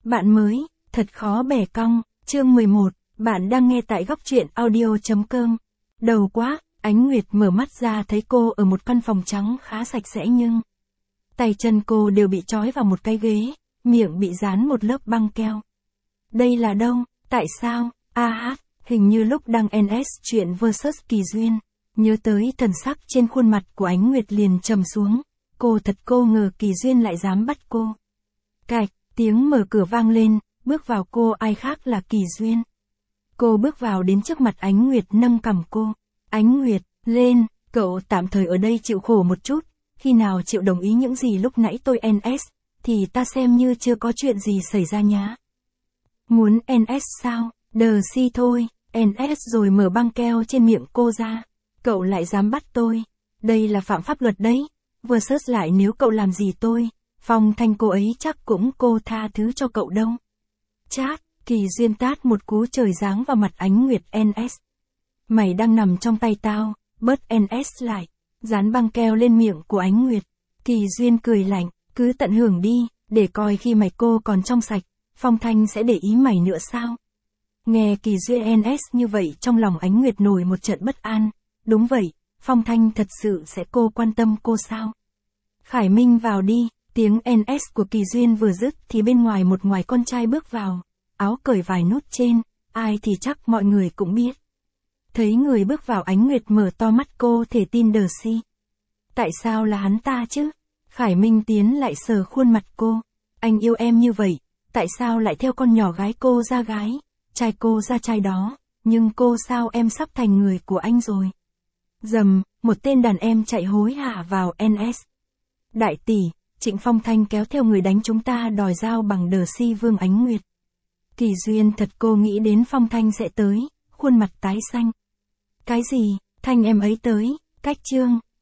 Bạn mới, thật khó bẻ cong, chương 11, bạn đang nghe tại góc truyện audio.com. Đầu quá, Ánh Nguyệt mở mắt ra thấy cô ở một căn phòng trắng khá sạch sẽ nhưng tay chân cô đều bị trói vào một cái ghế, miệng bị dán một lớp băng keo. Đây là đâu, tại sao, hình như lúc đăng NS chuyện vs Kỳ Duyên, nhớ tới thần sắc trên khuôn mặt của Ánh Nguyệt liền trầm xuống, cô ngờ Kỳ Duyên lại dám bắt cô. Cạch, tiếng mở cửa vang lên, bước vào cô ai khác là Kỳ Duyên. Cô bước vào đến trước mặt Ánh Nguyệt nâng cằm cô. Ánh Nguyệt, lên, cậu tạm thời ở đây chịu khổ một chút, khi nào chịu đồng ý những gì lúc nãy tôi NS, thì ta xem như chưa có chuyện gì xảy ra nhá. Muốn NS sao, đờ si thôi, NS rồi mở băng keo trên miệng cô ra. Cậu lại dám bắt tôi, đây là phạm pháp luật đấy, vừa sớt lại nếu cậu làm gì tôi, Phong Thanh cô ấy chắc cũng cô tha thứ cho cậu đâu. Chát, Kỳ Duyên tát một cú trời giáng vào mặt Ánh Nguyệt NS. Mày đang nằm trong tay tao, bớt NS lại, dán băng keo lên miệng của Ánh Nguyệt. Kỳ Duyên cười lạnh, cứ tận hưởng đi, để coi khi mày cô còn trong sạch, Phong Thanh sẽ để ý mày nữa sao? Nghe Kỳ Duyên NS như vậy trong lòng Ánh Nguyệt nổi một trận bất an, đúng vậy, Phong Thanh thật sự sẽ cô quan tâm cô sao? Khải Minh vào đi, tiếng NS của Kỳ Duyên vừa dứt thì bên ngoài một ngoài con trai bước vào, áo cởi vài nút trên, ai thì chắc mọi người cũng biết. Thấy người bước vào Ánh Nguyệt mở to mắt cô thể tin đờ si. Tại sao là hắn ta chứ? Khải Minh tiến lại sờ khuôn mặt cô. Anh yêu em như vậy, tại sao lại theo con nhỏ gái cô ra gái, trai cô ra trai đó, nhưng cô sao em sắp thành người của anh rồi. Dầm, một tên đàn em chạy hối hả vào NS. Đại tỷ, Trịnh Phong Thanh kéo theo người đánh chúng ta đòi giao bằng đờ si Vương Ánh Nguyệt. Kỳ Duyên thật cô nghĩ đến Phong Thanh sẽ tới, khuôn mặt tái xanh. Cái gì, Thanh em ấy tới, cách chương.